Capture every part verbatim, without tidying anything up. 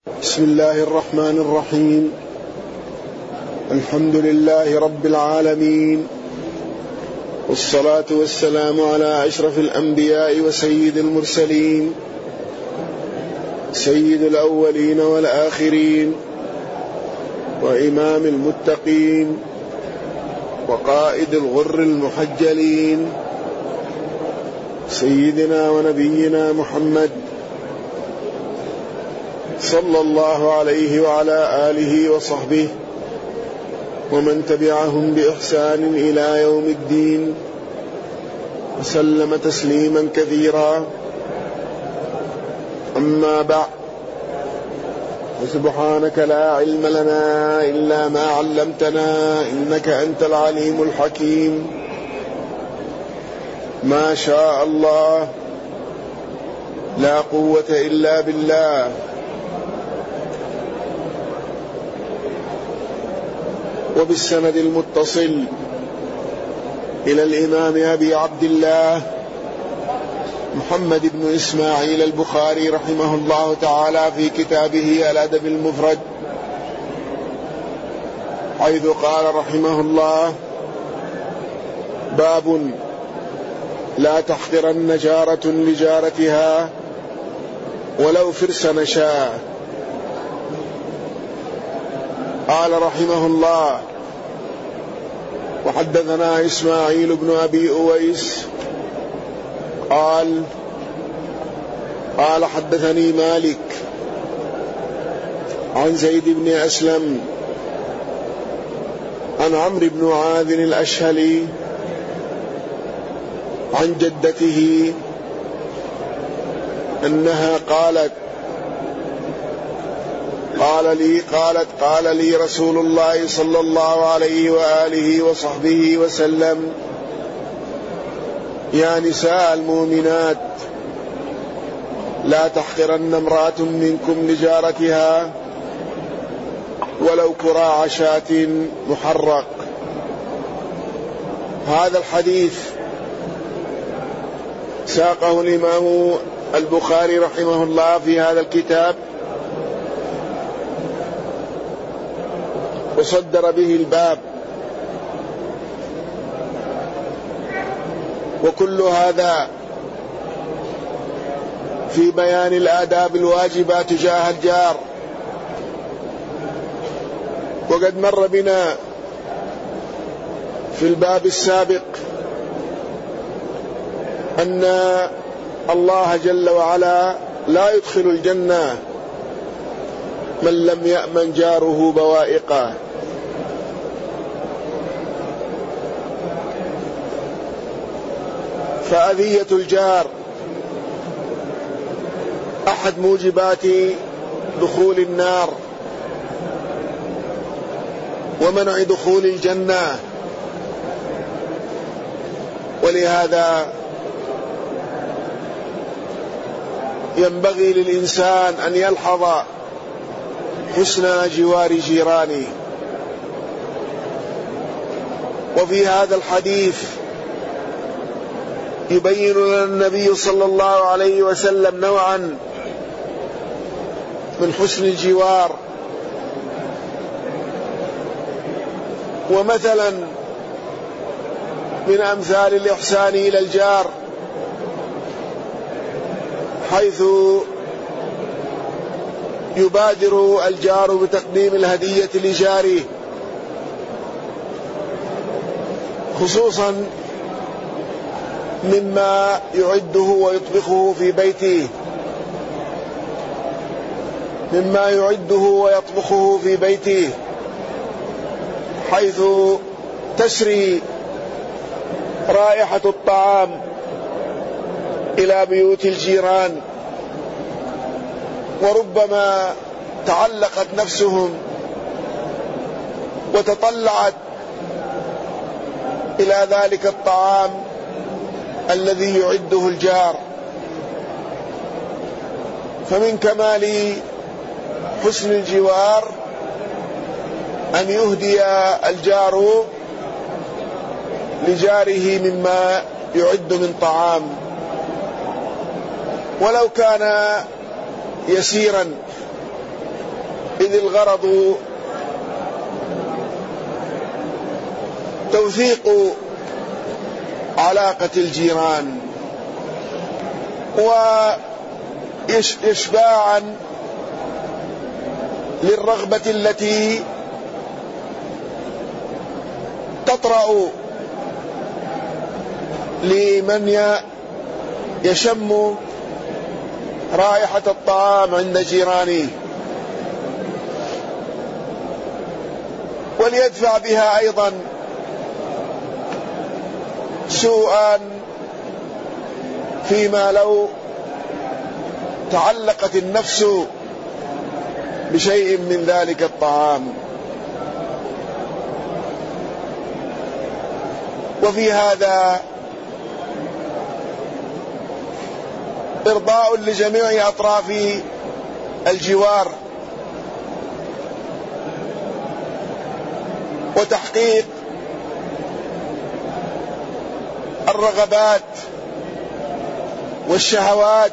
بسم الله الرحمن الرحيم. الحمد لله رب العالمين، والصلاة والسلام على أشرف الأنبياء وسيد المرسلين، سيد الأولين والآخرين، وإمام المتقين، وقائد الغر المحجلين، سيدنا ونبينا محمد صلى الله عليه وعلى آله وصحبه ومن تبعهم بإحسان إلى يوم الدين، وسلم تسليما كثيرا. أما بعد، وسبحانك لا علم لنا إلا ما علمتنا إنك أنت العليم الحكيم. ما شاء الله، لا قوة إلا بالله. وبالسند المتصل إلى الإمام أبي عبد الله محمد بن إسماعيل البخاري رحمه الله تعالى في كتابه الأدب المفرد، حيث قال رحمه الله: باب لا تحقرن جارة لجارتها ولو فرس نشاء. قال رحمه الله: وحدثنا إسماعيل بن أبي أويس قال قال حدثني مالك عن زيد بن أسلم عن عمرو بن عاذ الأشهلي عن جدته أنها قالت قال لي قالت قال لي رسول الله صلى الله عليه وآله وصحبه وسلم: يا نساء المؤمنات، لا تحقرن امرأة منكم لجارتها ولو كراع شاة محرق. هذا الحديث ساقه الإمام البخاري رحمه الله في هذا الكتاب، وصدر به الباب، وكل هذا في بيان الآداب الواجبة تجاه الجار. وقد مر بنا في الباب السابق أن الله جل وعلا لا يدخل الجنة من لم يأمن جاره بوائقه. فأذية الجار أحد موجبات دخول النار ومنع دخول الجنة. ولهذا ينبغي للإنسان أن يلحظ حسن جوار جيرانه. وفي هذا الحديث يبين لنا النبي صلى الله عليه وسلم نوعا من حسن الجوار، ومثلا من أمثال الإحسان إلى الجار، حيث يبادر الجار بتقديم الهدية لجاره، خصوصا مما يعده ويطبخه في بيته مما يعده ويطبخه في بيته حيث تسري رائحة الطعام إلى بيوت الجيران، وربما تعلقت نفسهم وتطلعت إلى ذلك الطعام الذي يعده الجار. فمن كمال حسن الجوار أن يهدي الجار لجاره مما يعد من طعام، ولو كان يسيرا إذ الغرض توثيق علاقة الجيران وإشباعا للرغبة التي تطرأ لمن يشم رائحة الطعام عند جيرانه، وليدفع بها أيضا سوءا فيما لو تعلقت النفس بشيء من ذلك الطعام. وفي هذا إرضاء لجميع أطراف الجوار وتحقيق الرغبات والشهوات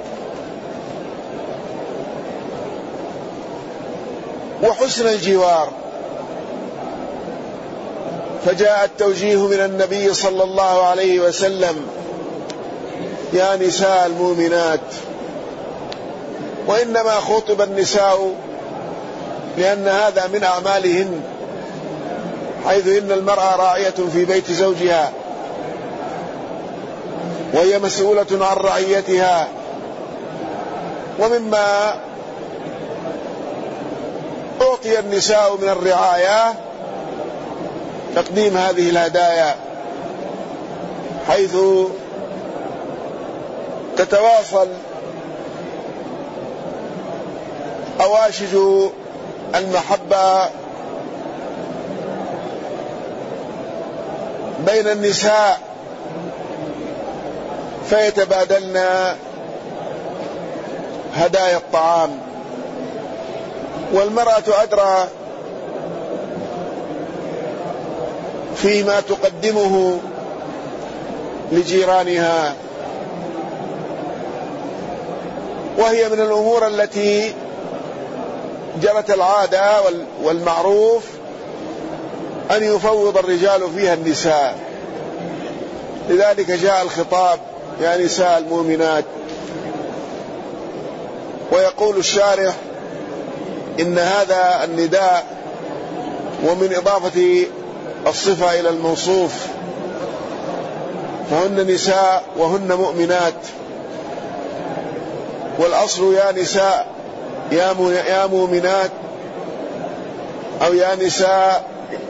وحسن الجوار. فجاء التوجيه من النبي صلى الله عليه وسلم: يا نساء المؤمنات. وإنما خطب النساء لأن هذا من أعمالهن، حيث إن المرأة راعية في بيت زوجها وهي مسؤولة عن رعيتها. ومما أعطي النساء من الرعاية تقديم هذه الهدايا، حيث تتواصل أواشج المحبة بين النساء فيتبادلن هدايا الطعام. والمرأة أدرى فيما تقدمه لجيرانها، وهي من الأمور التي جرت العادة والمعروف أن يفوض الرجال فيها النساء. لذلك جاء الخطاب: يا نساء المؤمنات. ويقول الشارح إن هذا النداء ومن إضافة الصفة إلى الموصوف، فهن نساء وهن مؤمنات، والأصل يا نساء يا مؤمنات أو يا نساء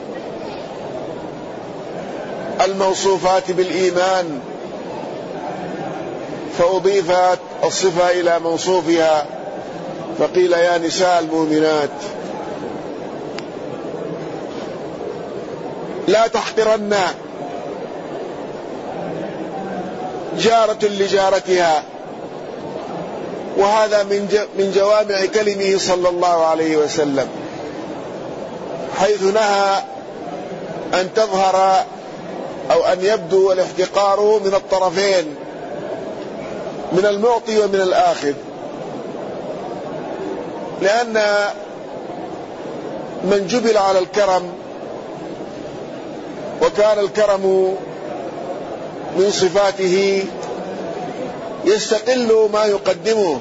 الموصوفات بالإيمان، فأضيفت الصفة إلى موصوفها فقيل يا نساء المؤمنات. لا تحقرن جارة لجارتها، وهذا من من جوامع كلمه صلى الله عليه وسلم، حيث نهى أن تظهر أو أن يبدو الاحتقار من الطرفين، من المعطي ومن الآخذ، لأن من جبل على الكرم وكان الكرم من صفاته يستقل ما يقدمه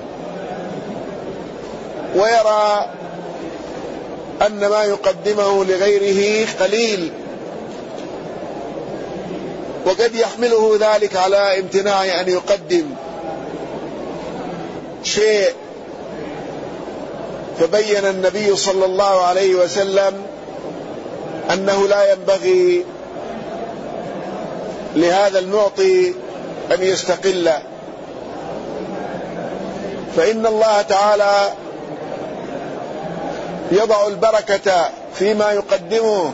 ويرى أن ما يقدمه لغيره قليل، وقد يحمله ذلك على امتناع أن يقدم شيء. فبين النبي صلى الله عليه وسلم أنه لا ينبغي لهذا المعطي أن يستقل، فإن الله تعالى يضع البركة فيما يقدمه،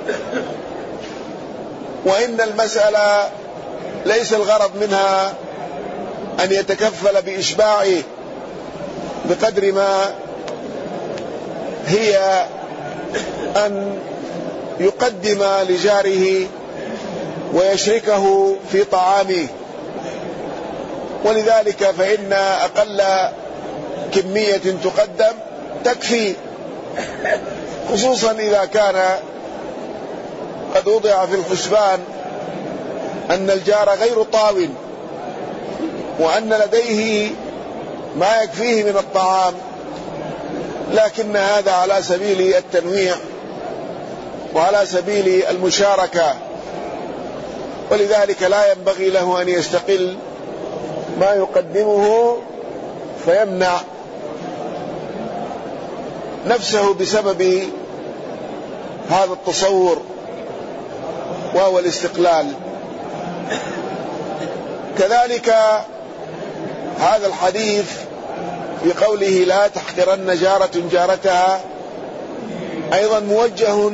وإن المسألة ليس الغرض منها أن يتكفل بإشباعه بقدر ما هي أن يقدم لجاره ويشركه في طعامه. ولذلك فإن أقل كمية تقدم تكفي خصوصا إذا كان قد وضع في الحسبان أن الجار غير طاو وأن لديه ما يكفيه من الطعام، لكن هذا على سبيل التنويع وعلى سبيل المشاركة، ولذلك لا ينبغي له أن يستقل ما يقدمه فيمنع نفسه بسبب هذا التصور وهو الاستقلال. كذلك هذا الحديث في قوله لا تحقرن جارة جارتها أيضا موجه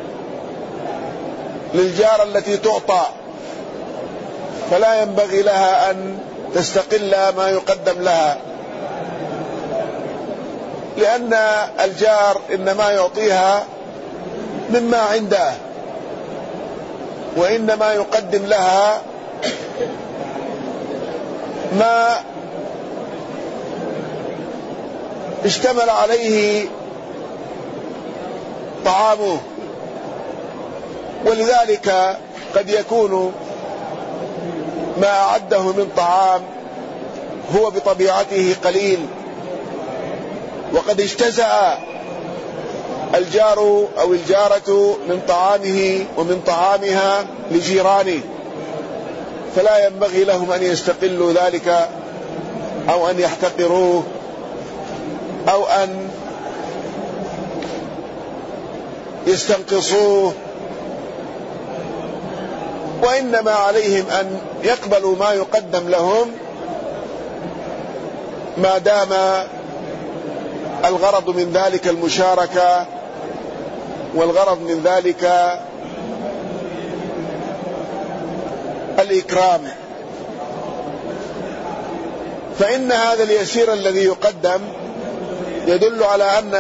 للجارة التي تعطى، فلا ينبغي لها أن تستقل ما يقدم لها، لأن الجار إنما يعطيها مما عنده، وإنما يقدم لها ما اشتمل عليه طعامه، ولذلك قد يكون ما أعده من طعام هو بطبيعته قليل، وقد اجتزأ الجار أو الجارة من طعامه ومن طعامها لجيرانه، فلا ينبغي لهم أن يستقلوا ذلك أو أن يحتقروه أو أن يستنقصوه، وإنما عليهم أن يقبلوا ما يقدم لهم ما دام الغرض من ذلك المشاركة، والغرض من ذلك الإكرام. فإن هذا اليسير الذي يقدم يدل على أن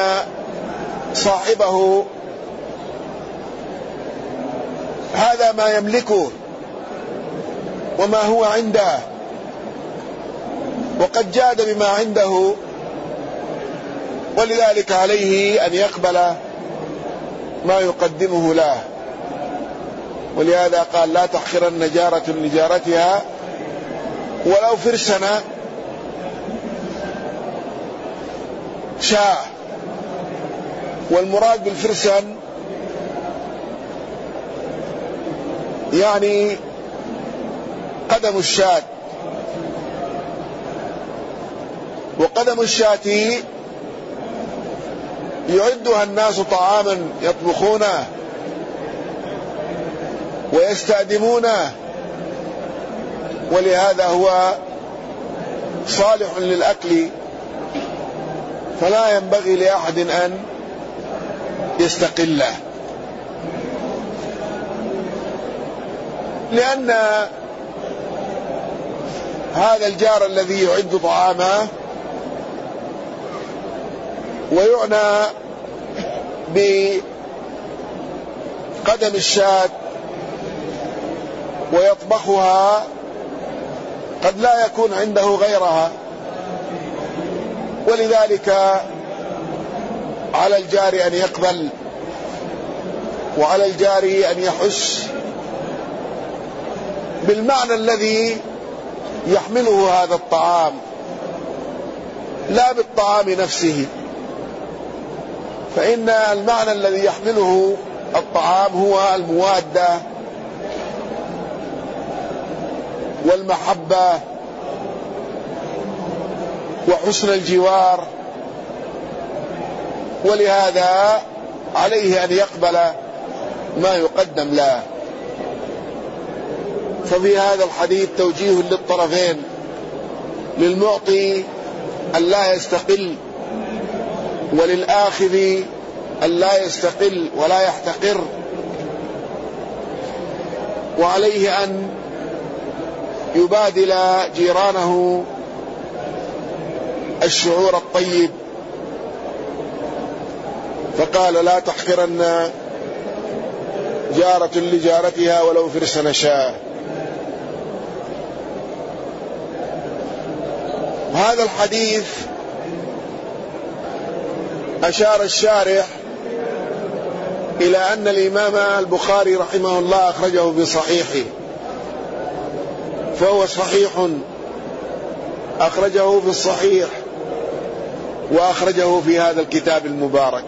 صاحبه هذا ما يملكه وما هو عنده، وقد جاد بما عنده، ولذلك عليه أن يقبل ما يقدمه له. ولهذا قال لا تحقرن جارة لجارتها ولو فرسنا شاة. والمراد بالفرسن يعني قدم الشاة، وقدم الشاة يعدها الناس طعاما يطبخونه ويستأدمونه، ولهذا هو صالح للأكل، فلا ينبغي لأحد أن يستقله، لأن هذا الجار الذي يعد طعامه ويعنى بقدم الشاة ويطبخها قد لا يكون عنده غيرها، ولذلك على الجار أن يقبل، وعلى الجار أن يحس بالمعنى الذي يحمله هذا الطعام لا بالطعام نفسه، فإن المعنى الذي يحمله الطعام هو الموادة والمحبة وحسن الجوار، ولهذا عليه أن يقبل ما يقدم له. ففي هذا الحديث توجيه للطرفين، للمعطي أن لا يستقل، وللآخذ أن لا يستقل ولا يحتقر، وعليه أن يبادل جيرانه الشعور الطيب. فقال لا تحقرن جارة لجارتها ولو فرسن شاة. هذا الحديث أشار الشارح إلى أن الإمام البخاري رحمه الله أخرجه في صحيحه، فهو صحيح أخرجه في الصحيح وأخرجه في هذا الكتاب المبارك.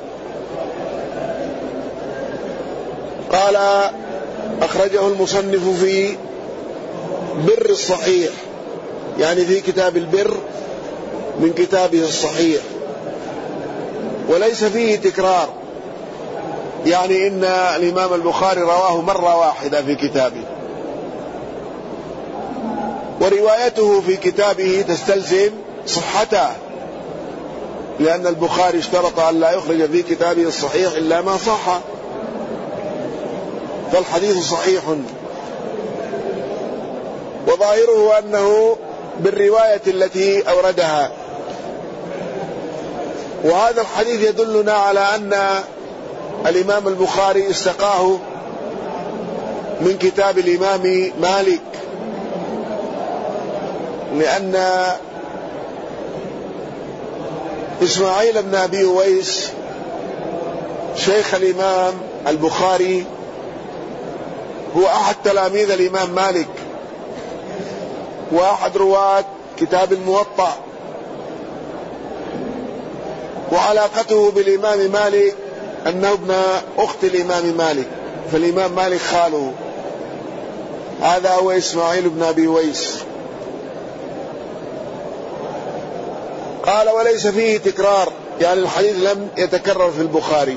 قال أخرجه المصنف في بر الصحيح، يعني في كتاب البر من كتابه الصحيح، وليس فيه تكرار، يعني إن الإمام البخاري رواه مرة واحدة في كتابه، وروايته في كتابه تستلزم صحته، لأن البخاري اشترط أن لا يخرج في كتابه الصحيح إلا ما صح، فالحديث صحيح، وظاهره أنه بالرواية التي أوردها. وهذا الحديث يدلنا على أن الإمام البخاري استقاه من كتاب الإمام مالك، لأن إسماعيل بن أبي أويس شيخ الإمام البخاري هو أحد تلاميذ الإمام مالك، وأحد رواة كتاب الموطأ، وعلاقته بالإمام مالك أنه ابن أخت الإمام مالك، فالإمام مالك خاله، هذا هو إسماعيل بن أبي أويس. قال وليس فيه تكرار، يعني الحديث لم يتكرر في البخاري،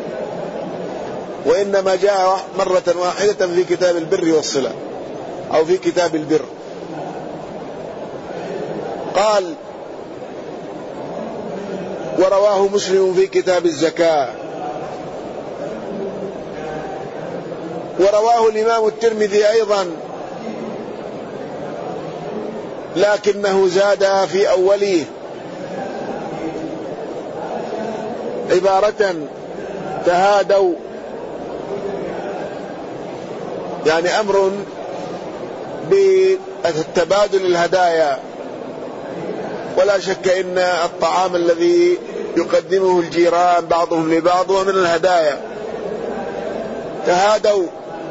وإنما جاء مرة واحدة في كتاب البر والصلة أو في كتاب البر. قال ورواه مسلم في كتاب الزكاة، ورواه الإمام الترمذي أيضا، لكنه زاد في أوله عبارة تهادوا، يعني أمر بتبادل الهدايا، ولا شك إن الطعام الذي يقدمه الجيران بعضهم لبعض ومن الهدايا. تهادوا،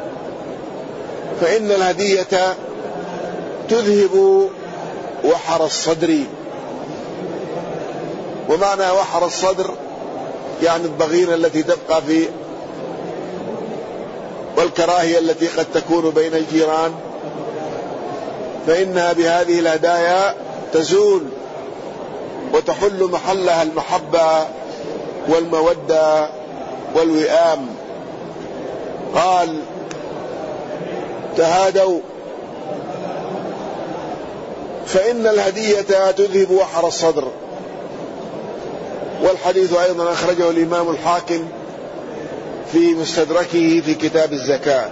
فإن الهدية تذهب وحر الصدر، ومعنى وحر الصدر يعني الضغينة التي تبقى في والكراهية التي قد تكون بين الجيران، فإنها بهذه الهدايا تزول وتحل محلها المحبة والمودة والوئام. قال تهادوا فإن الهدية تذهب وحر الصدر. والحديث أيضا أخرجه الإمام الحاكم في مستدركه في كتاب الزكاة.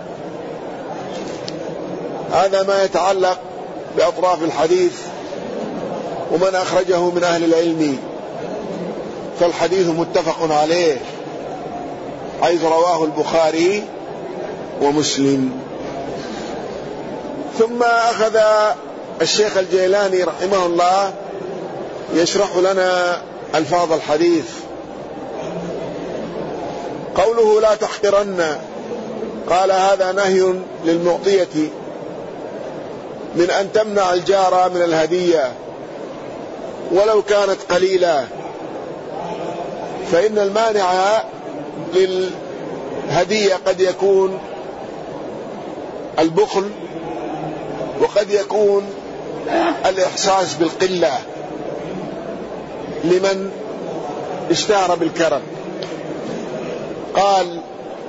هذا ما يتعلق بأطراف الحديث ومن أخرجه من أهل العلم، فالحديث متفق عليه حيث رواه البخاري ومسلم. ثم أخذ الشيخ الجيلاني رحمه الله يشرح لنا ألفاظ الحديث. قوله لا تحقرن، قال هذا نهي للمعطية من أن تمنع الجار من الهدية ولو كانت قليلة، فإن المانع للهدية قد يكون البخل، وقد يكون الإحساس بالقلة لمن اشتهر بالكرم. قال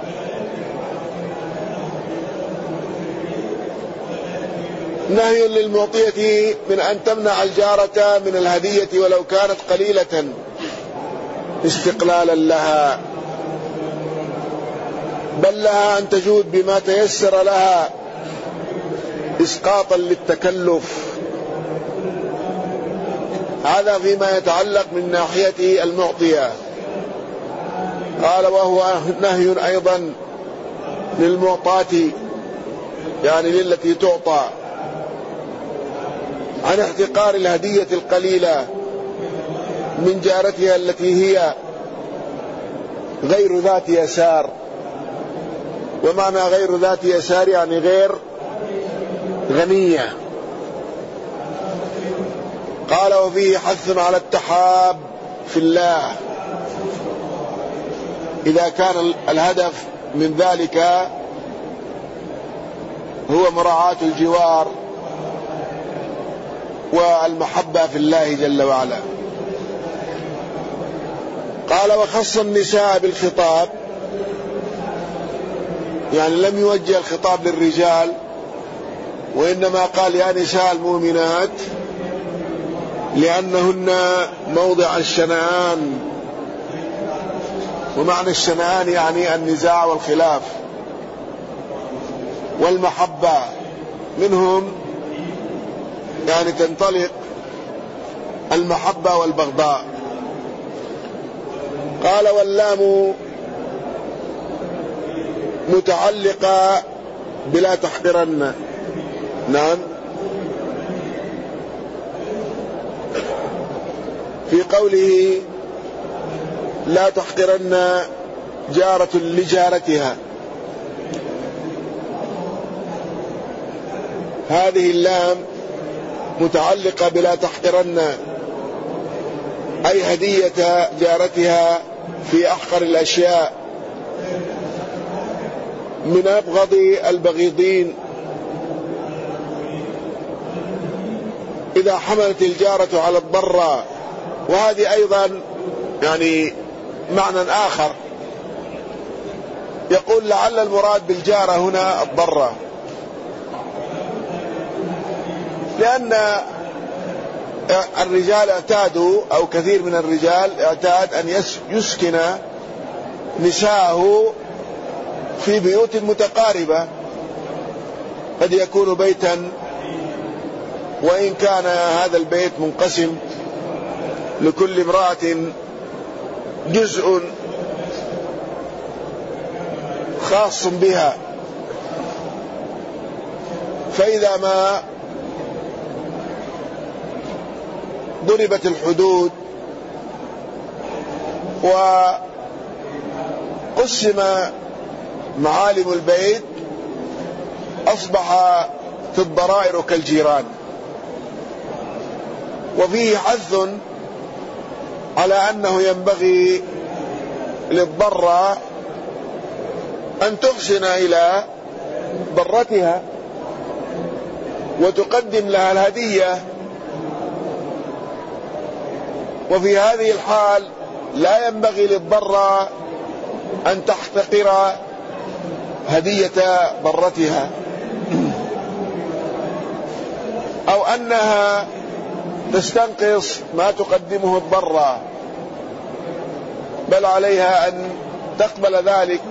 نهي للمعطية من أن تمنع الجارة من الهدية ولو كانت قليلة استقلالا لها، بل لها أن تجود بما تيسر لها إسقاطا للتكلف. هذا فيما يتعلق من ناحية المعطية. قال وهو نهي أيضا للمعطاة، يعني للتي تعطى، عن احتقار الهدية القليلة من جارتها التي هي غير ذات يسار. ومعنى غير ذات يسار يعني غير غنية. قال وفيه حث على التحاب في الله إذا كان الهدف من ذلك هو مراعاة الجوار والمحبة في الله جل وعلا. قال وخص النساء بالخطاب، يعني لم يوجه الخطاب للرجال، وإنما قال يا نساء المؤمنات، لأنهن موضع الشنآن. ومعنى الشنآن يعني النزاع والخلاف والمحبة منهم، يعني تنطلق المحبة والبغضاء. قال واللام متعلقة بلا تحقرن. نعم، في قوله لا تحقرن جارة لجارتها، هذه اللام متعلقة بلا تحقرن، أي هدية جارتها في أحقر الأشياء من أبغض البغيضين. إذا حملت الجارة على الضرة، وهذه أيضا يعني معنى آخر، يقول لعل المراد بالجارة هنا الضرة، لأن الرجال اعتادوا أو كثير من الرجال اعتاد أن يسكن نساءه في بيوت متقاربة، قد يكون بيتا وإن كان هذا البيت منقسم لكل امرأة جزء خاص بها، فإذا ما ضربت الحدود وقسم معالم البيت أصبح في الضرائر كالجيران. وفيه حث على أنه ينبغي للضرة أن تحسن إلى ضرتها وتقدم لها الهدية، وفي هذه الحال لا ينبغي للضرة أن تحتقر هدية ضرتها أو أنها تستنقص ما تقدمه الضرة، بل عليها أن تقبل ذلك،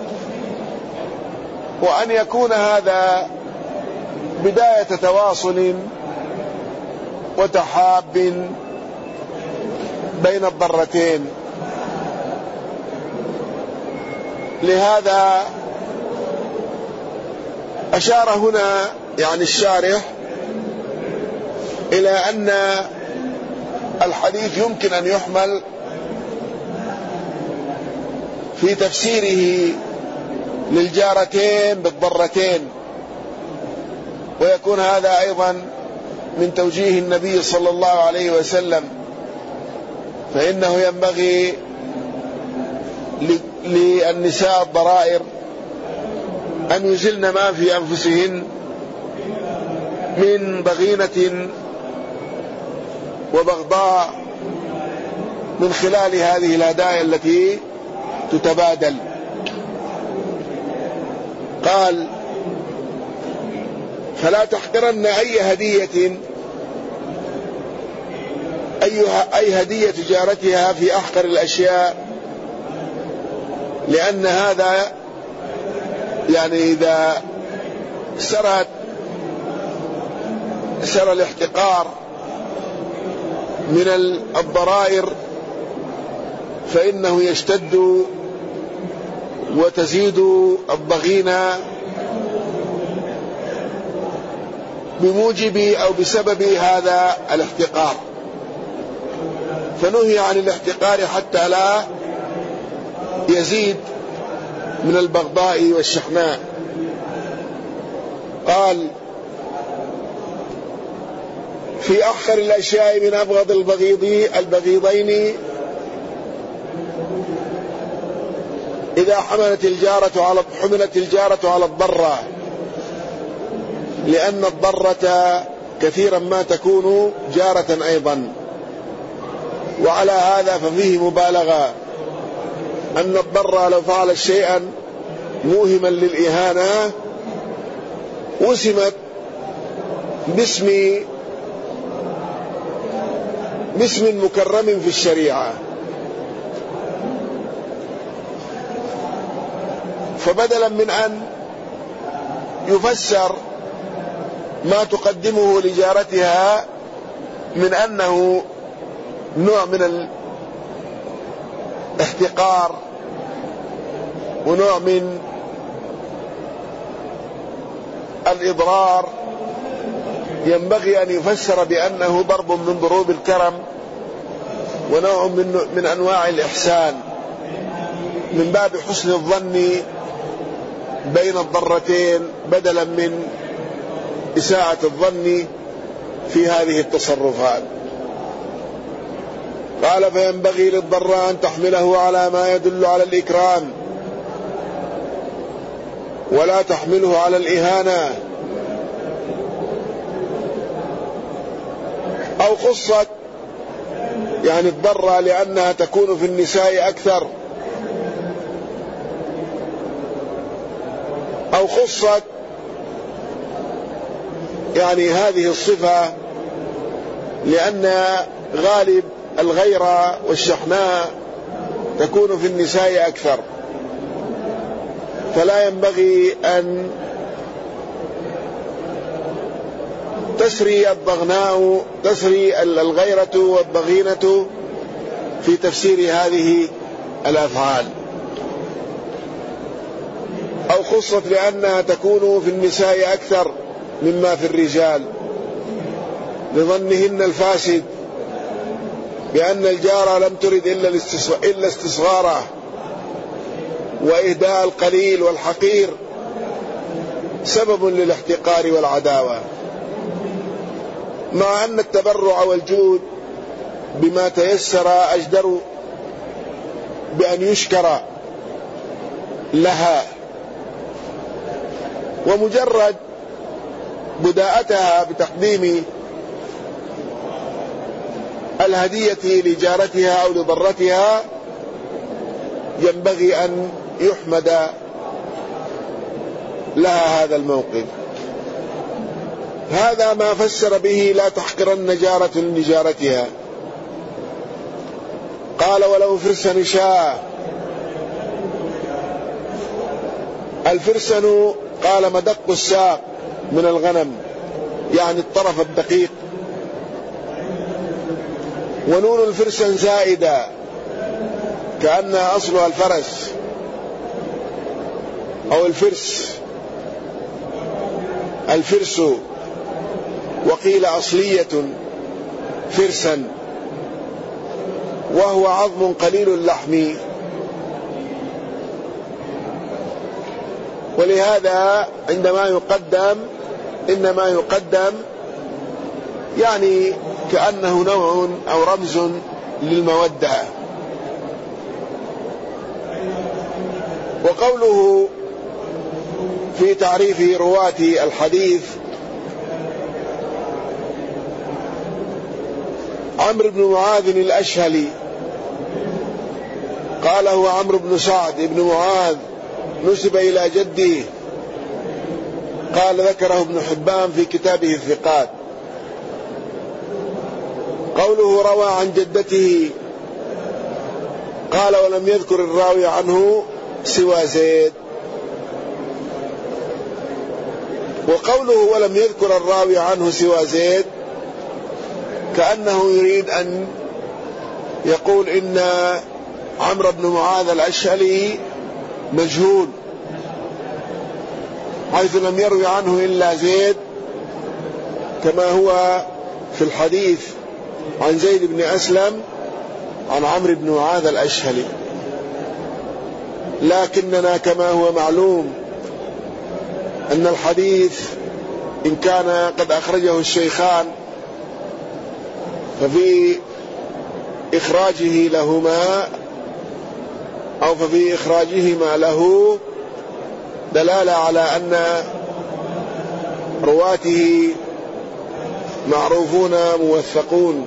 وأن يكون هذا بداية تواصل وتحاب بين الضرتين. لهذا أشار هنا يعني الشارح إلى أن الحديث يمكن أن يحمل في تفسيره للجارتين بالضرتين، ويكون هذا أيضا من توجيه النبي صلى الله عليه وسلم، فإنه ينبغي للنساء الضرائر أن يزلن ما في أنفسهن من ضغينة وبغضاء من خلال هذه الهدايا التي تتبادل. قال فلا تحقرن أي هدية أيها أي هدية جارتها في أحقر الأشياء، لأن هذا يعني إذا سرت سر الاحتقار من الضرائر فإنه يشتد وتزيد الضغينة بموجب أو بسبب هذا الاحتقار، فنهي عن الاحتقار حتى لا يزيد من البغضاء والشحناء. قال: في أحقر الأشياء من أبغض البغيضين إذا حملت الجارة على حملت الجارة على الضرة، لأن الضرة كثيرا ما تكون جارة أيضا. وعلى هذا ففيه مبالغة، أن الضرة لو فعلت شيئا موهما للإهانة وسمت باسم باسم مكرم في الشريعة، فبدلا من أن يفسر ما تقدمه لجارتها من أنه نوع من الاحتقار ونوع من الإضرار، ينبغي أن يفسر بأنه ضرب من ضروب الكرم ونوع من, من أنواع الإحسان، من باب حسن الظن بين الضرتين بدلا من إساءة الظن في هذه التصرفات. قال: فينبغي للضراء أن تحمله على ما يدل على الإكرام ولا تحمله على الإهانة. أو خصت يعني الضرة لأنها تكون في النساء أكثر، أو خصت يعني هذه الصفة لأن غالب الغيرة والشحناء تكون في النساء أكثر، فلا ينبغي أن تسري الضغناء تسري الغيرة والضغينة في تفسير هذه الأفعال. أو خصت لأنها تكون في النساء أكثر مما في الرجال، لظنهن الفاسد بأن الجارة لم ترد إلا استصغاره وإهداء القليل والحقير سبب للاحتقار والعداوة، مع أن التبرع والجود بما تيسر أجدر بأن يشكر لها. ومجرد بداءتها بتقديم الهدية لجارتها أو لضرتها ينبغي أن يحمد لها هذا الموقف. هذا ما فسر به لا تحقرن جارة لجارتها. قال: ولو فرسن شاء. الفرسن قال مدق الساق من الغنم، يعني الطرف الدقيق، ونون الفرسن زائدة كأنها أصلها الفرس أو الفرس الفرس، وقيل أصلية فرسا، وهو عظم قليل اللحم. ولهذا عندما يقدم إنما يقدم يعني كأنه نوع أو رمز للمودة. وقوله في تعريف رواة الحديث: عمرو بن معاذ الأشهلي، قال هو عمرو بن سعد بن معاذ، نسب إلى جده، قال ذكره ابن حبان في كتابه الثقات. قوله روى عن جدته، قال ولم يذكر الراوي عنه سوى زيد. وقوله ولم يذكر الراوي عنه سوى زيد كأنه يريد أن يقول إن عمرو بن معاذ الأشهلي مجهول، حيث لم يروي عنه إلا زيد، كما هو في الحديث عن زيد بن أسلم عن عمرو بن معاذ الأشهلي. لكننا كما هو معلوم أن الحديث إن كان قد أخرجه الشيخان ففي إخراجه لهما أو ففي إخراجهما له دلالة على أن رواته معروفون موثقون،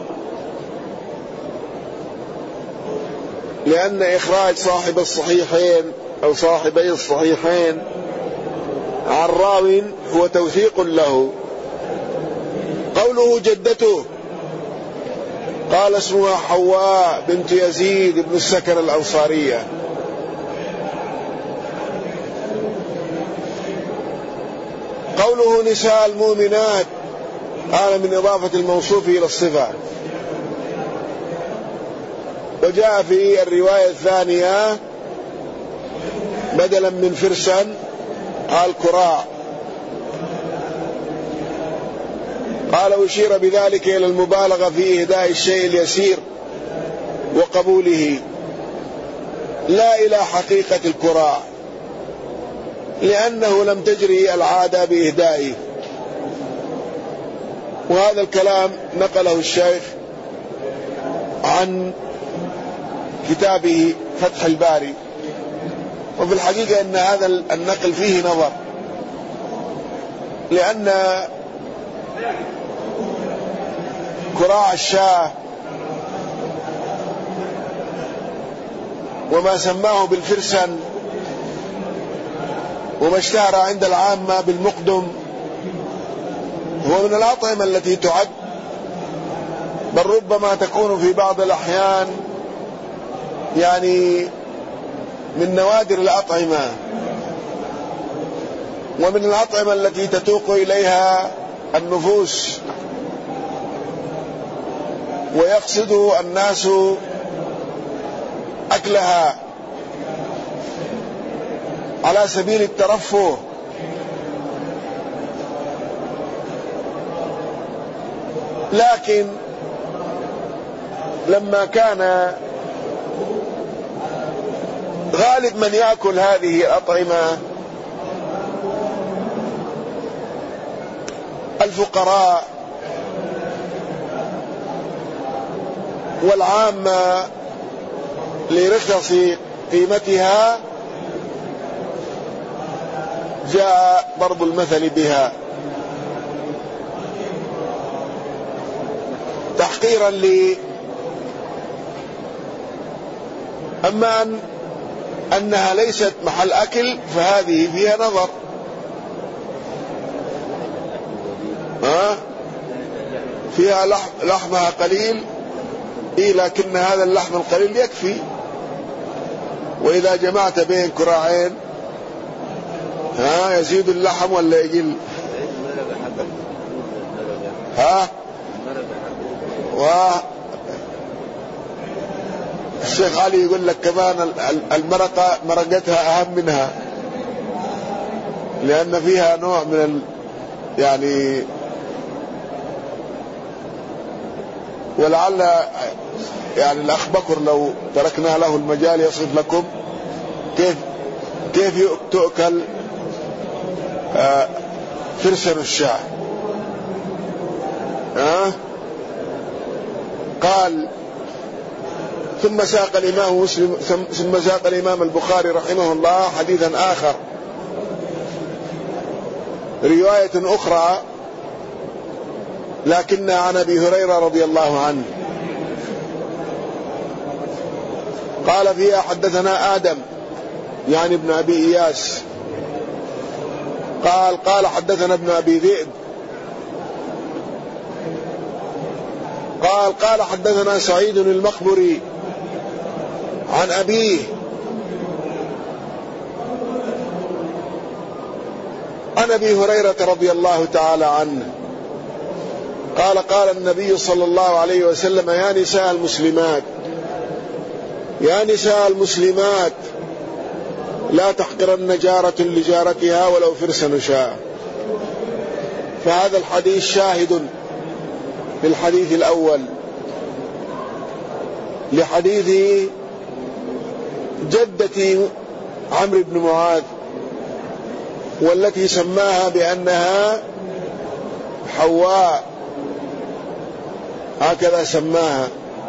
لأن إخراج صاحب الصحيحين أو صاحبي الصحيحين عن راو هو توثيق له. قوله جدته قال اسمها حواء بنت يزيد بن السكن الأنصارية. قوله نساء المؤمنات قال من إضافة الموصوف إلى الصفة. وجاء في الرواية الثانية بدلا من فرسا قال كراع. قال أشير بذلك إلى المبالغة في إهداء الشيء اليسير وقبوله لا إلى حقيقة الكراع، لأنه لم تجري العادة بإهدائه. وهذا الكلام نقله الشيخ عن كتابه فتح الباري، وفي الحقيقة أن هذا النقل فيه نظر، لأن كراع الشاه وما سماه بالفرسن وما اشتهر عند العامة بالمقدم هو من الأطعمة التي تعد، بل ربما تكون في بعض الأحيان يعني من نوادر الأطعمة، ومن الأطعمة التي تتوق إليها النفوس ويقصد الناس أكلها على سبيل الترفه. لكن لما كان غالب من يأكل هذه الأطعمة الفقراء والعامة لرخص قيمتها، جاء ضرب المثل بها تحقيرا لي. أما أن أنها ليست محل أكل فهذه فيها نظر. ها فيها لحم لحمها قليل، إيه لكن هذا اللحم القليل يكفي، وإذا جمعت بين كراعين ها يزيد اللحم ولا يقل؟ ها و الشيخ علي يقول لك كمان المرقة مرقتها أهم منها، لأن فيها نوع من ال... يعني ولعل يعني الأخ بكر لو تركنا له المجال يصف لكم كيف كيف تؤكل آه فرسن الشاه. آه قال ثم ساق الإمام مسلم ثم ساق الإمام البخاري رحمه الله حديثا آخر رواية أخرى لكنها عن أبي هريرة رضي الله عنه قال فيها حدثنا آدم يعني ابن أبي إياس قال قال حدثنا ابن أبي ذئب قال قال حدثنا سعيد المقبري عن أبيه عن أبي هريرة رضي الله تعالى عنه قال قال النبي صلى الله عليه وسلم يا نساء المسلمات يا نساء المسلمات لا تحقرن جارة لجارتها ولو فرسن شاء. فهذا الحديث شاهد في الحديث الأول لحديث جدتي عمرو بن معاذ، والتي سماها بأنها حواء، هكذا سماها،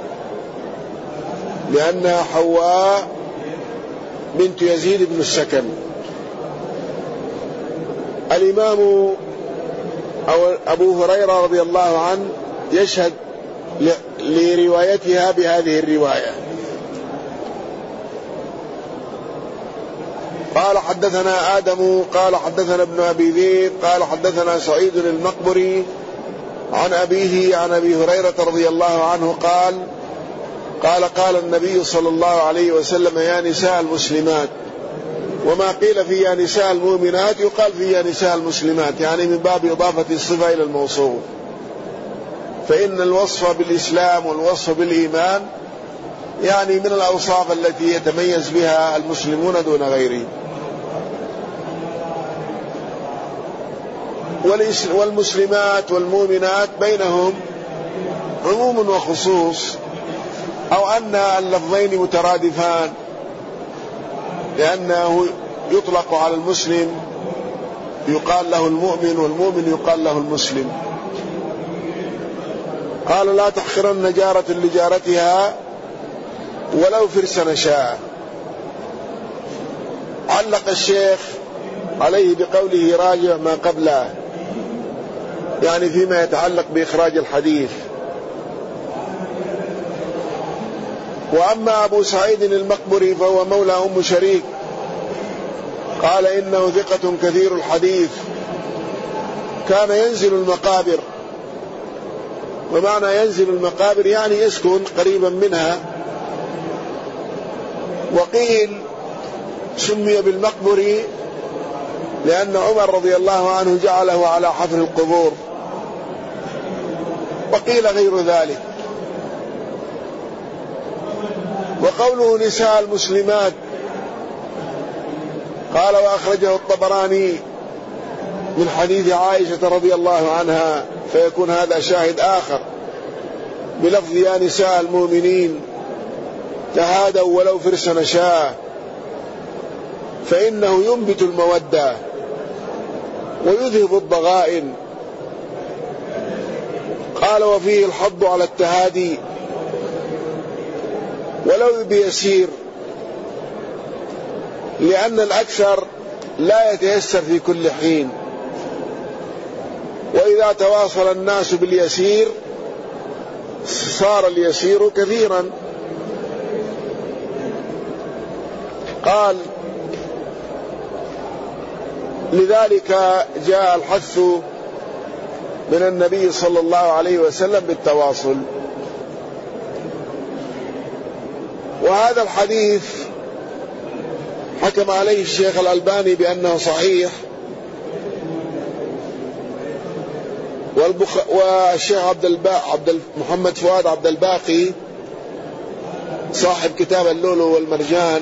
لأنها حواء بنت يزيد بن السكن. الإمام أو أبو هريرة رضي الله عنه يشهد لروايتها بهذه الرواية. قال حدثنا آدم قال حدثنا ابن أبي ذئب قال حدثنا سعيد المقبري عن أبيه عن أبي هريرة رضي الله عنه قال قال قال النبي صلى الله عليه وسلم: يا نساء المسلمات. وما قيل في يا نساء المؤمنات يقال في يا نساء المسلمات، يعني من باب إضافة الصفة إلى الموصوف، فإن الوصف بالإسلام والوصف بالإيمان يعني من الأوصاف التي يتميز بها المسلمون دون غيرهم. والمسلمات والمؤمنات بينهم عموم وخصوص، أو أن اللفظين مترادفان، لأنه يطلق على المسلم يقال له المؤمن، والمؤمن يقال له المسلم. قال: لا تحقرن جارة لجارتها ولو فرس نشاء. علق الشيخ عليه بقوله: راجع ما قبله، يعني فيما يتعلق بإخراج الحديث. وأما أبو سعيد المقبري فهو مولى أم شريك، قال: إنه ثقة كثير الحديث، كان ينزل المقابر. ومعنى ينزل المقابر يعني يسكن قريبا منها. وقيل سمي بالمقبري لأن عمر رضي الله عنه جعله على حفر القبور، وقيل غير ذلك. وقوله نساء المسلمات قال: وأخرجه الطبراني من حديث عائشة رضي الله عنها، فيكون هذا شاهد آخر بلفظ يا نساء المؤمنين تهادوا ولو فرس نشاء، فإنه ينبت المودة ويذهب الضغائن. قال: وفيه الحض على التهادي ولو بيسير، لأن الأكثر لا يتيسر في كل حين، وإذا تواصل الناس باليسير صار اليسير كثيرا. قال: لذلك جاء الحث من النبي صلى الله عليه وسلم بالتواصل. وهذا الحديث حكم عليه الشيخ الألباني بأنه صحيح، والبخ... والشيخ عبد, البا... عبد محمد فؤاد عبد الباقي صاحب كتاب اللؤلؤ والمرجان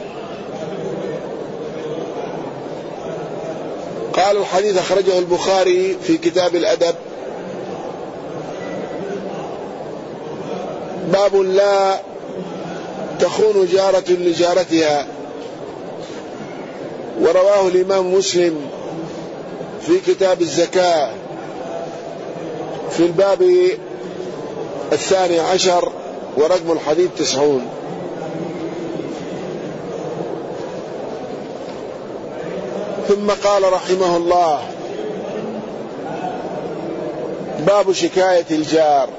قال: الحديث أخرجه البخاري في كتاب الأدب، باب لا تخون جارة لجارتها. ورواه الإمام مسلم في كتاب الزكاة في الباب الثاني عشر، ورقم الحديث تسعون. ثم قال رحمه الله: باب شكاية الجار.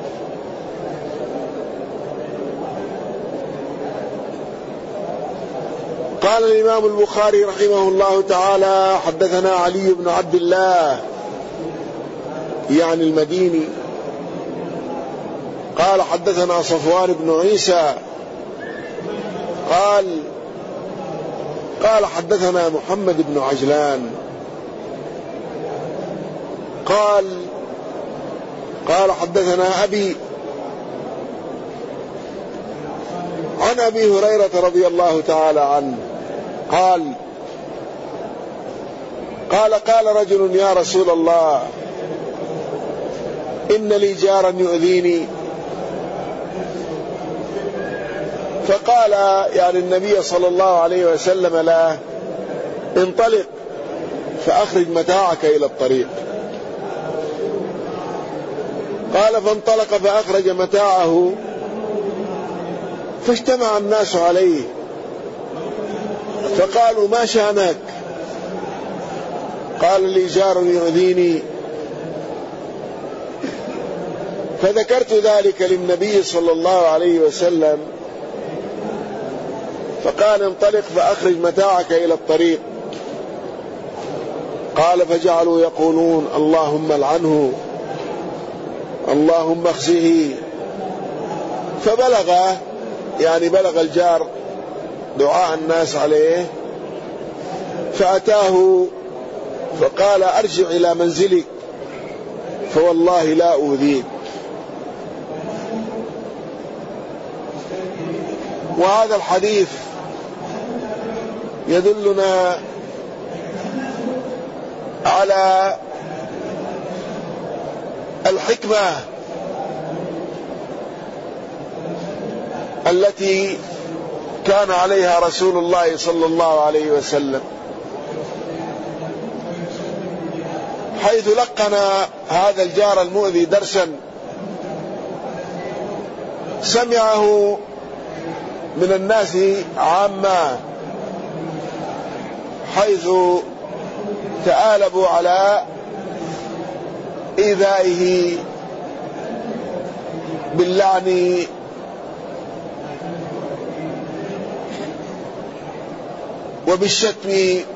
قال الإمام البخاري رحمه الله تعالى: حدثنا علي بن عبد الله يعني المديني قال: حدثنا صفوان بن عيسى قال قال حدثنا محمد بن عجلان قال قال حدثنا أبي عن أبي هريرة رضي الله تعالى عنه قال قال قال رجل: يا رسول الله، إن لي جارا يؤذيني، فقال يعني النبي صلى الله عليه وسلم له: انطلق فأخرج متاعك إلى الطريق. قال: فانطلق فأخرج متاعه، فاجتمع الناس عليه فقالوا: ما شأنك؟ قال: لي جار يؤذيني. فذكرت ذلك للنبي صلى الله عليه وسلم فقال: انطلق فأخرج متاعك إلى الطريق. قال: فجعلوا يقولون: اللهم العنه، اللهم اخزه. فبلغ يعني بلغ الجار دعاء الناس عليه، فأتاه فقال: أرجع إلى منزلك فوالله لا أؤذيك. وهذا الحديث يدلنا على الحكمة التي كان عليها رسول الله صلى الله عليه وسلم، حيث لقن هذا الجار المؤذي درسا سمعه من الناس عامة، حيث تآلبوا على إيذائه باللعن وبالشتم،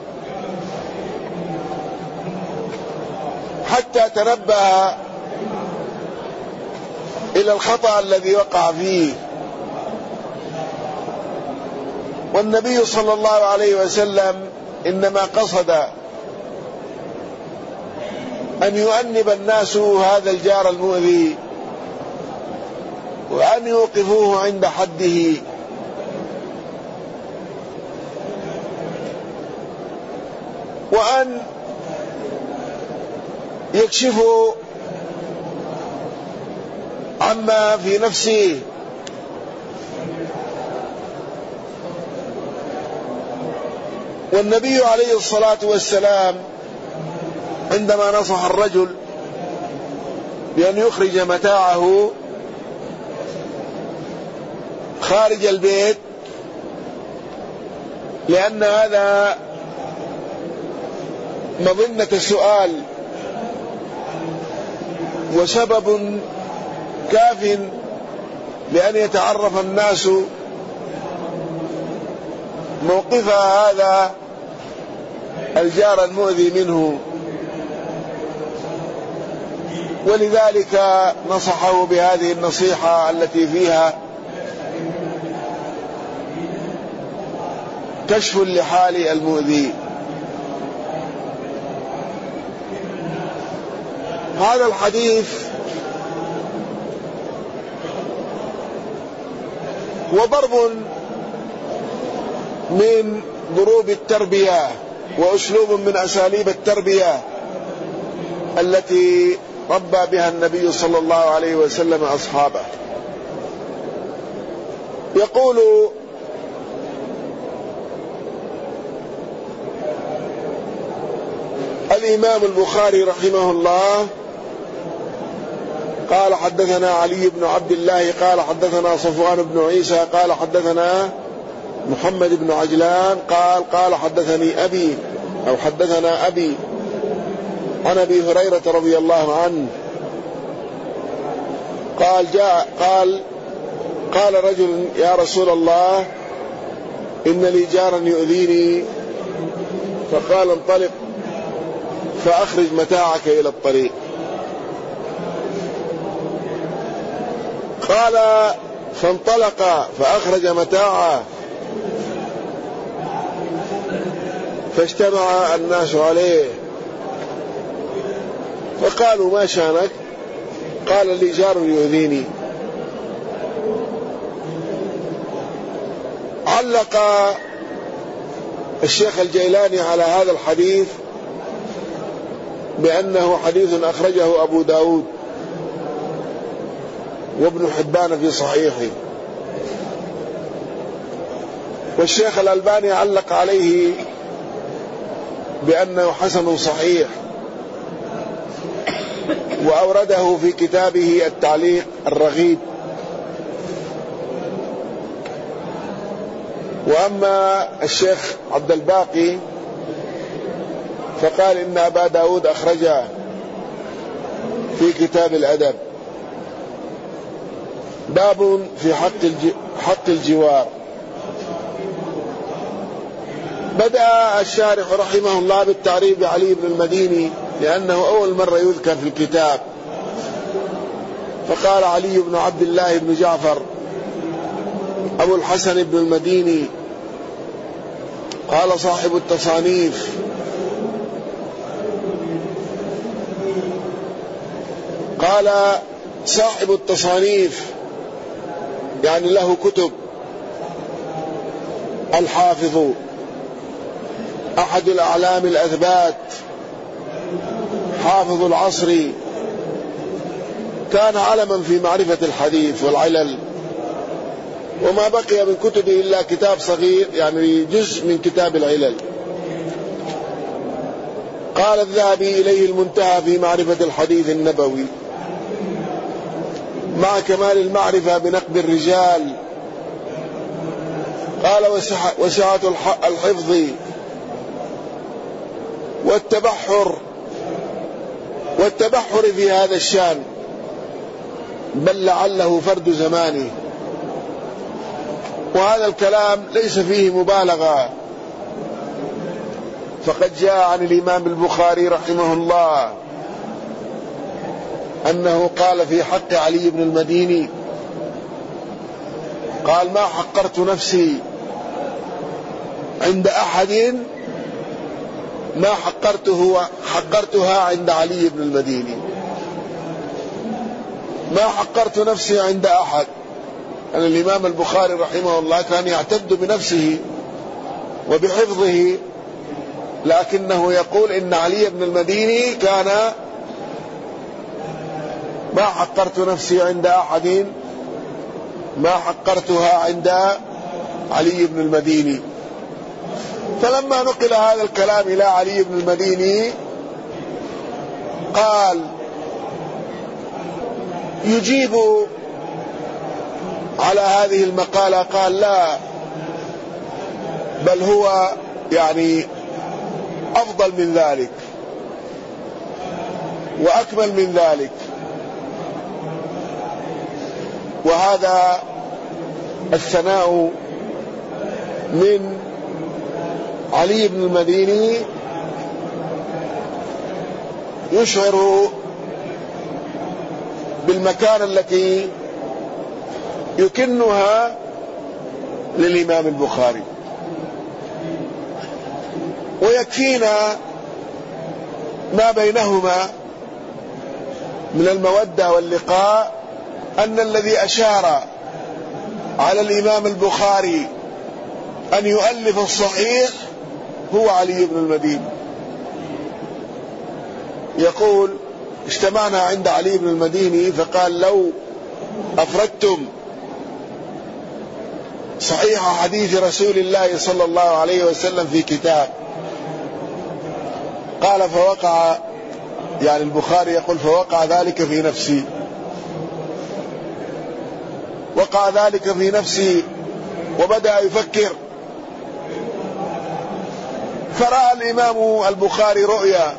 حتى تنبه إلى الخطأ الذي وقع فيه. والنبي صلى الله عليه وسلم إنما قصد أن يؤنب الناس هذا الجار المؤذي وأن يوقفوه عند حده، وأن يكشفوا عما في نفسه. والنبي عليه الصلاة والسلام عندما نصح الرجل بأن يخرج متاعه خارج البيت، لأن هذا مظنة السؤال وسبب كاف لأن يتعرف الناس موقف هذا الجار المؤذي منه، ولذلك نصحه بهذه النصيحة التي فيها كشف لحال المؤذي. هذا الحديث هو ضرب من ضروب التربية وأسلوب من أساليب التربية التي ربى بها النبي صلى الله عليه وسلم أصحابه. يقول الإمام البخاري رحمه الله: قال حدثنا علي بن عبد الله قال حدثنا صفوان بن عيسى قال حدثنا محمد بن عجلان قال قال حدثني أبي أو حدثنا أبي عن أبي هريرة رضي الله عنه قال جاء قال قال رجل: يا رسول الله، إن لي جارا يؤذيني. فقال: انطلق فأخرج متاعك إلى الطريق. قال: فانطلق فأخرج متاعه، فاجتمع الناس عليه فقالوا: ما شأنك؟ قال: لي جار يؤذيني. علق الشيخ الجيلاني على هذا الحديث بأنه حديث أخرجه أبو داود وابن حبان في صحيحه. والشيخ الألباني علق عليه بأنه حسن صحيح، وأورده في كتابه التعليق الرغيب. وأما الشيخ عبد الباقي فقال إن أبا داود أخرجه في كتاب الأدب. باب في حق حق الجوار. بدأ الشارح رحمه الله بالتعريف بعلي بن المديني لأنه أول مرة يذكر في الكتاب، فقال علي بن عبد الله بن جعفر أبو الحسن بن المديني. قال صاحب التصانيف قال صاحب التصانيف يعني له كتب، الحافظ أحد الأعلام الأثبات حافظ العصر، كان علما في معرفة الحديث والعلل، وما بقي من كتبه إلا كتاب صغير يعني جزء من كتاب العلل. قال الذهبي إليه المنتهى في معرفة الحديث النبوي مع كمال المعرفة بنقد الرجال. قال وسعة الحفظ والتبحر والتبحر في هذا الشان، بل لعله فرد زمانه. وهذا الكلام ليس فيه مبالغة، فقد جاء عن الإمام البخاري رحمه الله أنه قال في حق علي بن المديني، قال ما حقرت نفسي عند أحد ما حقرته حقرتها عند علي بن المديني. ما حقرت نفسي عند أحد. أن الإمام البخاري رحمه الله كان يعتد بنفسه وبحفظه، لكنه يقول إن علي بن المديني كان ما حقرت نفسي عند أحد ما حقرتها عند علي بن المديني. فلما نقل هذا الكلام إلى علي بن المديني قال يجيب على هذه المقالة، قال لا، بل هو يعني أفضل من ذلك وأكمل من ذلك. وهذا الثناء من علي بن المديني يشعر بالمكانة التي يكنها للإمام البخاري. ويكفينا ما بينهما من المودة واللقاء أن الذي أشار على الإمام البخاري أن يؤلف الصحيح هو علي بن المديني. يقول اجتمعنا عند علي بن المديني فقال لو أفردتم صحيح حديث رسول الله صلى الله عليه وسلم في كتاب، قال فوقع، يعني البخاري يقول فوقع ذلك في نفسي، وقع ذلك في نفسي وبدأ يفكر. فرأى الإمام البخاري رؤيا،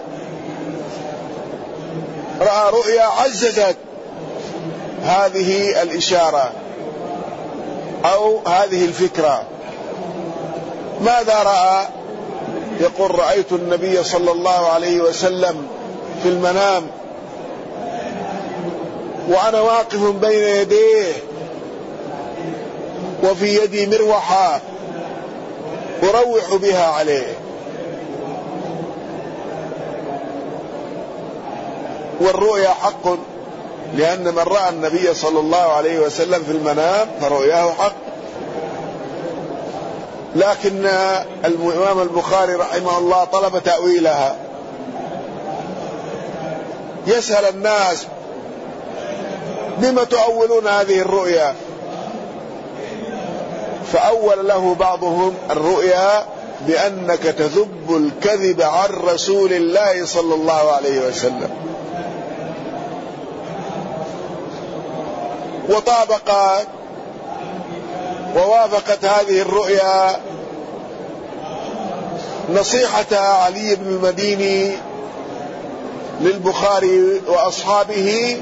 رأى رؤيا عززت هذه الإشارة أو هذه الفكرة. ماذا رأى؟ يقول رأيت النبي صلى الله عليه وسلم في المنام وأنا واقف بين يديه وفي يدي مروحة أروح بها عليه. والرؤيا حق، لأن من رأى النبي صلى الله عليه وسلم في المنام فرؤياه حق. لكن الإمام البخاري رحمه الله طلب تأويلها، يسأل الناس بما تؤولون هذه الرؤيا؟ فأول له بعضهم الرؤيا بأنك تذب الكذب عن رسول الله صلى الله عليه وسلم، وطابقت ووافقت هذه الرؤيا نصيحة علي بن المديني للبخاري وأصحابه،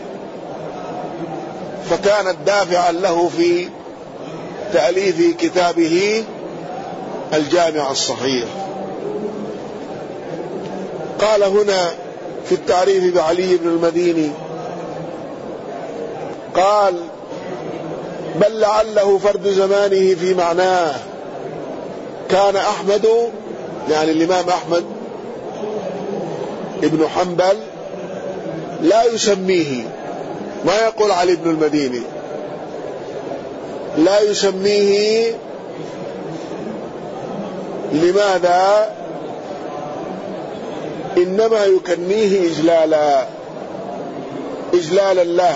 فكانت دافعا له في تأليف كتابه الجامع الصحيح. قال هنا في التعريف بعلي بن المديني، قال: بل لعله فرد زمانه في معناه. كان أحمد، يعني الإمام أحمد ابن حنبل، لا يسميه، ما يقول علي بن المديني، لا يسميه. لماذا؟ إنما يكنيه إجلالا إجلالا له.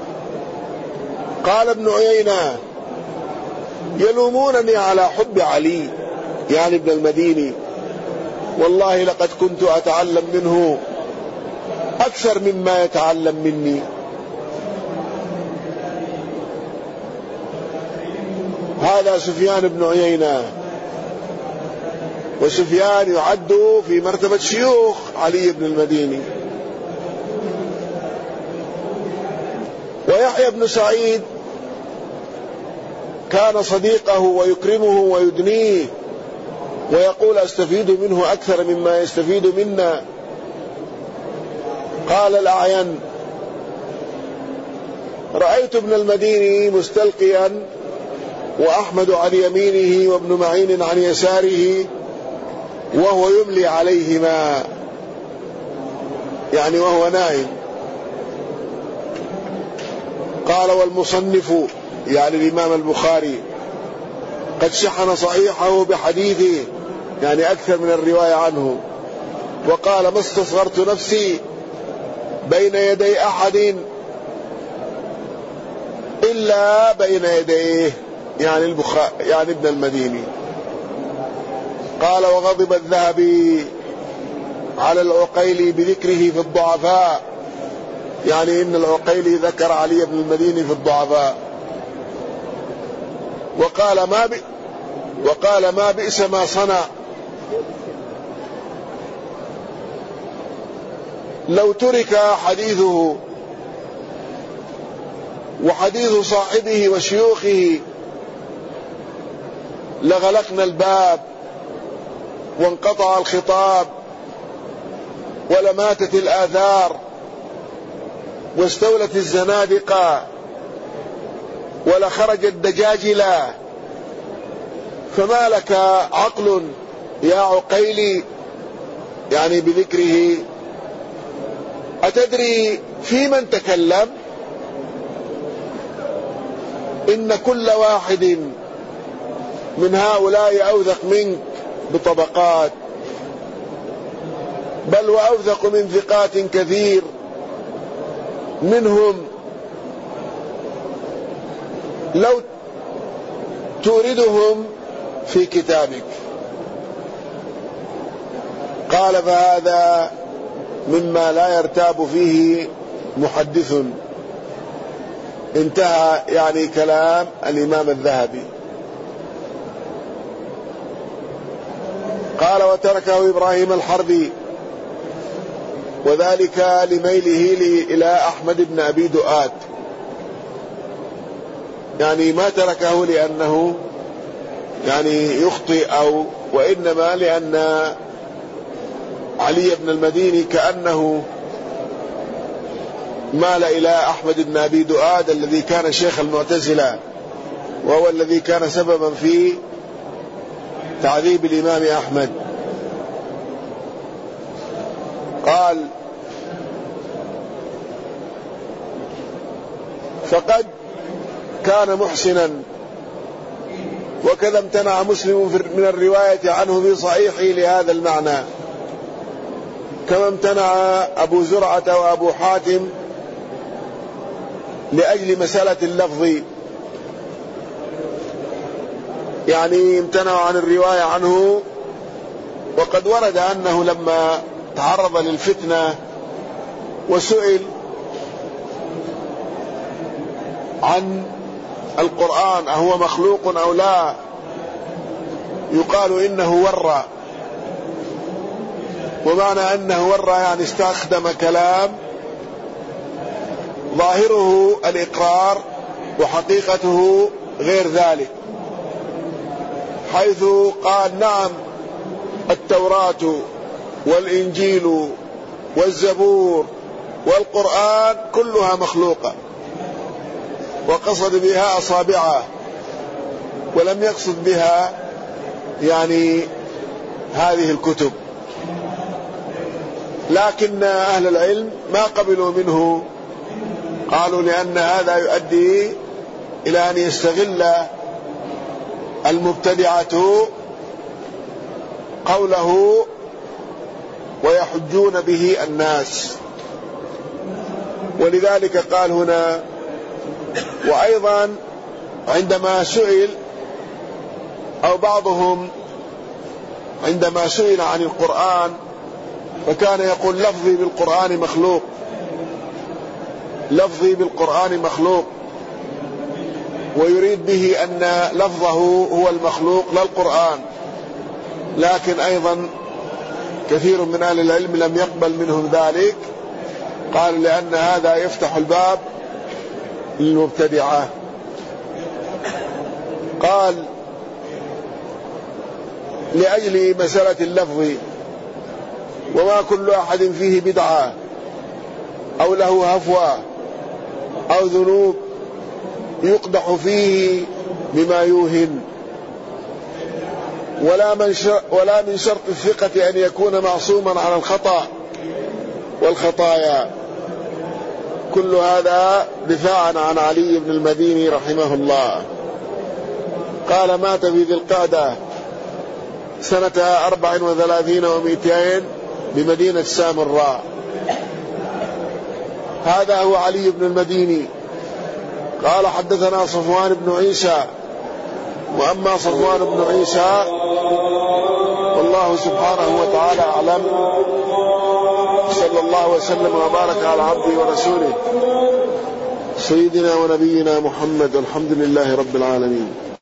قال ابن عيينة: يلومونني على حب علي، يعني ابن المديني، والله لقد كنت أتعلم منه أكثر مما يتعلم مني. هذا سفيان بن عيينة، وسفيان يعد في مرتبة شيوخ علي بن المديني. ويحيى بن سعيد كان صديقه ويكرمه ويدنيه، ويقول: أستفيد منه أكثر مما يستفيد منا. قال الأعين: رأيت ابن المديني مستلقيا وأحمد عن يمينه وابن معين عن يساره وهو يملي عليهما، يعني وهو نائم. قال: والمصنف، يعني الإمام البخاري، قد شحن صحيحه بحديثه، يعني أكثر من الرواية عنه، وقال: ما استصغرت نفسي بين يدي أحد إلا بين يديه، يعني البخاري، يعني ابن المديني. قال: وغضب الذهبي على العقيلي بذكره في الضعفاء، يعني إن العقيلي ذكر علي بن المديني في الضعفاء. وقال: ما ب... وقال ما بئس ما صنع، لو ترك حديثه وحديث صاحبه وشيوخه لغلقنا الباب وانقطع الخطاب ولماتت الآثار واستولت الزنادقة ولخرج الدجاجلة، فما لك عقل يا عقيلي، يعني بذكره، أتدري في من تكلم؟ إن كل واحد من هؤلاء أوثق منك بطبقات، بل وأوثق من ثقات كثير منهم، لو توردهم في كتابك. قال: فهذا مما لا يرتاب فيه محدث. انتهى يعني كلام الإمام الذهبي. قال: وتركه إبراهيم الحربي، وذلك لميله إلى أحمد بن أبي دؤاد، يعني ما تركه لأنه يعني يخطئ، أو وإنما لأن علي بن المديني كأنه مال إلى أحمد بن أبي دؤاد الذي كان شيخ المعتزلة، وهو الذي كان سببا في تعذيب الإمام أحمد. قال: فقد كان محسنا، وكذا امتنع مسلم من الرواية عنه في صحيحه لهذا المعنى، كما امتنع أبو زرعة وأبو حاتم لأجل مسألة اللفظ. يعني امتنعوا عن الرواية عنه. وقد ورد أنه لما تعرض للفتنة وسئل عن القرآن أهو مخلوق أو لا، يقال إنه ورى، ومعنى أنه ورى يعني استخدم كلام ظاهره الإقرار وحقيقته غير ذلك، حيث قال نعم التوراة والإنجيل والزبور والقرآن كلها مخلوقة، وقصد بها أصابعه، ولم يقصد بها يعني هذه الكتب. لكن أهل العلم ما قبلوا منه، قالوا لأن هذا يؤدي إلى أن يستغل المبتدعة قوله ويحجون به الناس، ولذلك قال هنا. وأيضا عندما سئل أو بعضهم عندما سئل عن القرآن فكان يقول لفظي بالقرآن مخلوق، لفظي بالقرآن مخلوق، ويريد به أن لفظه هو المخلوق لا القرآن. لكن أيضا كثير من أهل العلم لم يقبل منهم ذلك، قال لأن هذا يفتح الباب للمبتدعة. قال لأجل مسألة اللفظ، وما كل أحد فيه بدعة أو له هفوة أو ذنوب يقدح فيه بما يوهن، ولا من ولا من شرط الثقة أن يكون معصوما عن الخطأ والخطايا. كل هذا دفاعا عن علي بن المديني رحمه الله. قال مات في ذي القعدة سنة أربع وثلاثين ومئتين بمدينة سامراء. هذا هو علي بن المديني. قال حدثنا صفوان بن عيسى. وأما صفوان بن عيسى والله سبحانه وتعالى أعلم، صلى الله وسلم وبارك على عبده ورسوله سيدنا ونبينا محمد، والحمد لله رب العالمين.